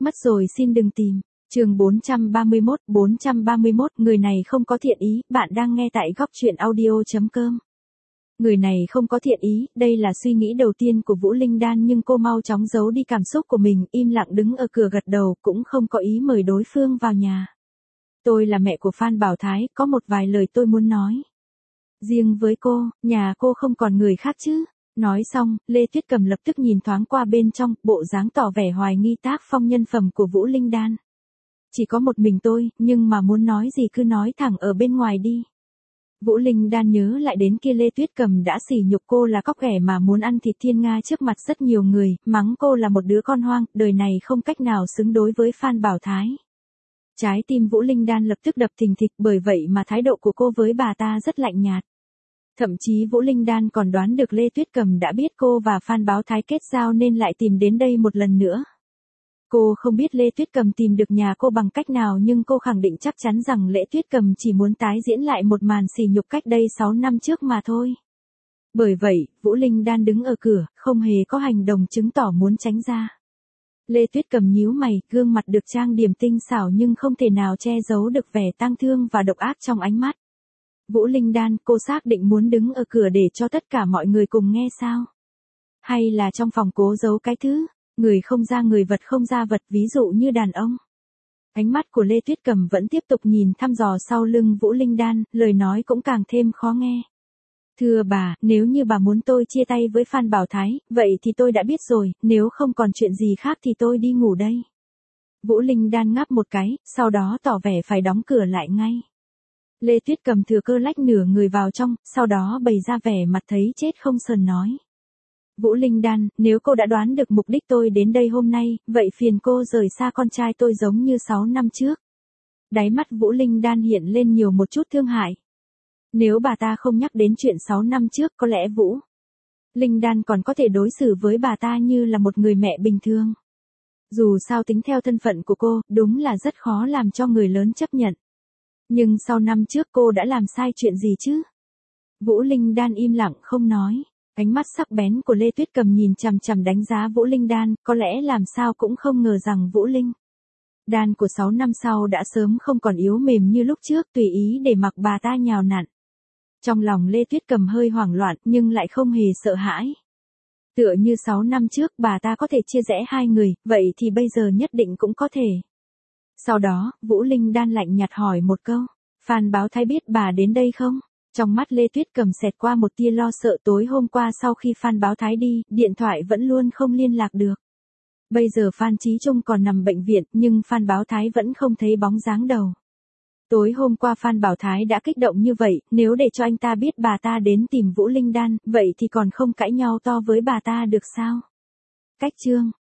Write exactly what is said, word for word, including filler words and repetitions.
Mất rồi xin đừng tìm. Chương bốn trăm ba mươi mốt, bốn trăm ba mươi mốt, người này không có thiện ý, bạn đang nghe tại góc truyện audio chấm com. Người này không có thiện ý, đây là suy nghĩ đầu tiên của Vũ Linh Đan nhưng cô mau chóng giấu đi cảm xúc của mình, im lặng đứng ở cửa gật đầu, cũng không có ý mời đối phương vào nhà. Tôi là mẹ của Phan Bảo Thái, có một vài lời tôi muốn nói. Riêng với cô, nhà cô không còn người khác chứ? Nói xong, Lê Tuyết Cầm lập tức nhìn thoáng qua bên trong, bộ dáng tỏ vẻ hoài nghi tác phong nhân phẩm của Vũ Linh Đan. Chỉ có một mình tôi, nhưng mà muốn nói gì cứ nói thẳng ở bên ngoài đi. Vũ Linh Đan nhớ lại đến kia Lê Tuyết Cầm đã sỉ nhục cô là cóc ghẻ mà muốn ăn thịt thiên nga trước mặt rất nhiều người, mắng cô là một đứa con hoang, đời này không cách nào xứng đối với Phan Bảo Thái. Trái tim Vũ Linh Đan lập tức đập thình thịch, bởi vậy mà thái độ của cô với bà ta rất lạnh nhạt. Thậm chí Vũ Linh Đan còn đoán được Lê Tuyết Cầm đã biết cô và Phan Bảo Thái kết giao nên lại tìm đến đây một lần nữa. Cô không biết Lê Tuyết Cầm tìm được nhà cô bằng cách nào nhưng cô khẳng định chắc chắn rằng Lê Tuyết Cầm chỉ muốn tái diễn lại một màn sỉ nhục cách đây sáu năm trước mà thôi. Bởi vậy, Vũ Linh Đan đứng ở cửa, không hề có hành động chứng tỏ muốn tránh ra. Lê Tuyết Cầm nhíu mày, gương mặt được trang điểm tinh xảo nhưng không thể nào che giấu được vẻ tang thương và độc ác trong ánh mắt. Vũ Linh Đan, cô xác định muốn đứng ở cửa để cho tất cả mọi người cùng nghe sao? Hay là trong phòng cố giấu cái thứ, người không ra người vật không ra vật, ví dụ như đàn ông? Ánh mắt của Lê Tuyết Cầm vẫn tiếp tục nhìn thăm dò sau lưng Vũ Linh Đan, lời nói cũng càng thêm khó nghe. Thưa bà, nếu như bà muốn tôi chia tay với Phan Bảo Thái, vậy thì tôi đã biết rồi, nếu không còn chuyện gì khác thì tôi đi ngủ đây. Vũ Linh Đan ngáp một cái, sau đó tỏ vẻ phải đóng cửa lại ngay. Lê Tuyết Cầm thừa cơ lách nửa người vào trong, sau đó bày ra vẻ mặt thấy chết không sờn nói. Vũ Linh Đan, nếu cô đã đoán được mục đích tôi đến đây hôm nay, vậy phiền cô rời xa con trai tôi giống như sáu năm trước. Đáy mắt Vũ Linh Đan hiện lên nhiều một chút thương hại. Nếu bà ta không nhắc đến chuyện sáu năm trước có lẽ Vũ Linh Đan còn có thể đối xử với bà ta như là một người mẹ bình thường. Dù sao tính theo thân phận của cô, đúng là rất khó làm cho người lớn chấp nhận. Nhưng sau năm trước cô đã làm sai chuyện gì chứ? Vũ Linh Đan im lặng không nói. Ánh mắt sắc bén của Lê Tuyết Cầm nhìn chằm chằm đánh giá Vũ Linh Đan, có lẽ làm sao cũng không ngờ rằng Vũ Linh Đan của sáu năm sau đã sớm không còn yếu mềm như lúc trước, tùy ý để mặc bà ta nhào nặn. Trong lòng Lê Tuyết Cầm hơi hoảng loạn nhưng lại không hề sợ hãi. Tựa như sáu năm trước bà ta có thể chia rẽ hai người, vậy thì bây giờ nhất định cũng có thể. Sau đó, Vũ Linh Đan lạnh nhạt hỏi một câu, Phan Bảo Thái biết bà đến đây không? Trong mắt Lê Tuyết Cầm xẹt qua một tia lo sợ, tối hôm qua sau khi Phan Bảo Thái đi, điện thoại vẫn luôn không liên lạc được. Bây giờ Phan Chí Trung còn nằm bệnh viện nhưng Phan Bảo Thái vẫn không thấy bóng dáng đâu. Tối hôm qua Phan Bảo Thái đã kích động như vậy, nếu để cho anh ta biết bà ta đến tìm Vũ Linh Đan, vậy thì còn không cãi nhau to với bà ta được sao? Cách chương